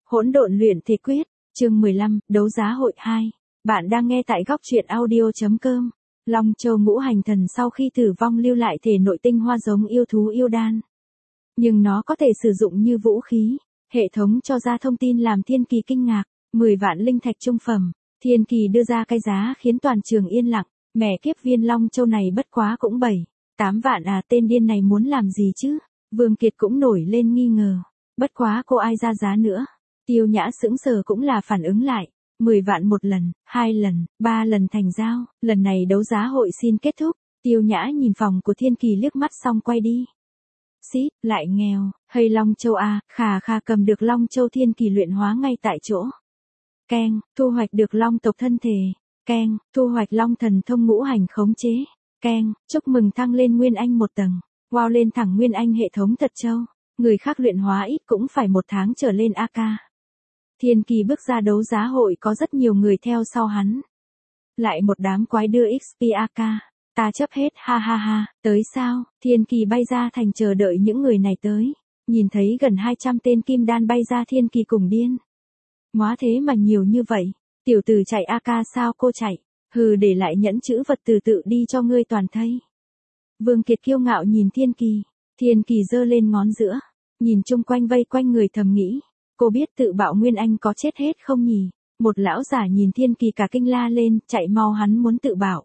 Hỗn độn luyện thể quyết, chương 15, đấu giá hội 2. Bạn đang nghe tại góc truyện audio.com. Long Châu ngũ hành thần sau khi tử vong lưu lại thể nội tinh hoa giống yêu thú yêu đan. Nhưng nó có thể sử dụng như vũ khí. Hệ thống cho ra thông tin làm Thiên Kỳ kinh ngạc. 10 vạn linh thạch trung phẩm. Thiên Kỳ đưa ra cái giá khiến toàn trường yên lặng. Mẹ kiếp viên Long Châu này bất quá cũng 7-8 vạn à, tên điên này muốn làm gì chứ? Vương Kiệt cũng nổi lên nghi ngờ. Bất quá cô ai ra giá nữa? Tiêu Nhã sững sờ cũng là phản ứng lại. 10 vạn một lần, 2 lần, 3 lần thành giao, lần này đấu giá hội xin kết thúc. Tiêu Nhã nhìn phòng của Thiên Kỳ liếc mắt xong quay đi. Xít, lại nghèo, hay Long Châu à, khà cầm được Long Châu Thiên Kỳ luyện hóa ngay tại chỗ. Keng, thu hoạch được Long tộc thân thể. Keng, thu hoạch Long thần thông ngũ hành khống chế. Keng, chúc mừng thăng lên Nguyên Anh một tầng. Wow, lên thẳng Nguyên Anh hệ thống thật trâu. Người khác luyện hóa ít cũng phải 1 tháng trở lên AK. Thiên Kỳ bước ra đấu giá hội có rất nhiều người theo sau hắn. Lại một đám quái đưa XP AK. Ta chấp hết ha ha ha, tới sao? Thiên Kỳ bay ra thành chờ đợi những người này tới. Nhìn thấy gần 200 tên kim đan bay ra, Thiên Kỳ cùng điên. Hóa thế mà nhiều như vậy. Tiểu tử chạy AK sao cô chạy? Hừ, để lại nhẫn chữ vật từ tự đi cho ngươi toàn thây. Vương Kiệt kiêu ngạo nhìn Thiên Kỳ. Thiên Kỳ giơ lên ngón giữa. Nhìn chung quanh vây quanh người thầm nghĩ. Cô biết tự bạo Nguyên Anh có chết hết không nhỉ? Một lão giả nhìn Thiên Kỳ cả kinh la lên, chạy mau, hắn muốn tự bạo.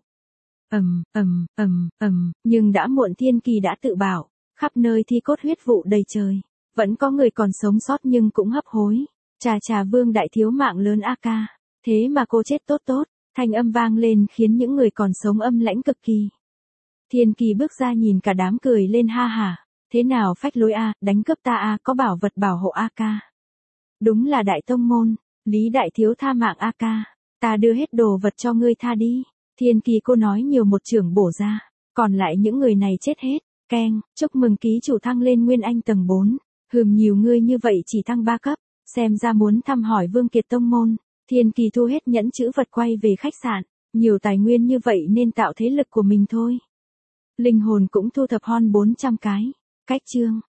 Nhưng đã muộn, Thiên Kỳ đã tự bạo. Khắp nơi thi cốt huyết vụ đầy trời. Vẫn có người còn sống sót nhưng cũng hấp hối. Chà, Vương đại thiếu mạng lớn AK. Thế mà cô chết tốt. Thanh âm vang lên khiến những người còn sống âm lãnh cực kỳ. Thiên Kỳ bước ra nhìn cả đám cười lên ha hả. Thế nào phách lối a, đánh cướp ta a, có bảo vật bảo hộ AK. Đúng là đại tông môn, Lý đại thiếu tha mạng AK. Ta đưa hết đồ vật cho ngươi tha đi. Thiên Kỳ cô nói nhiều một chưởng bổ ra. Còn lại những người này chết hết. Keng, chúc mừng ký chủ thăng lên Nguyên Anh tầng 4. Nhiều ngươi như vậy chỉ thăng 3 cấp. Xem ra muốn thăm hỏi Vương Kiệt tông môn. Thiên Kỳ thu hết nhẫn chữ vật quay về khách sạn. Nhiều tài nguyên như vậy nên tạo thế lực của mình thôi. Linh hồn cũng thu thập hon 400 cái. Cách chương.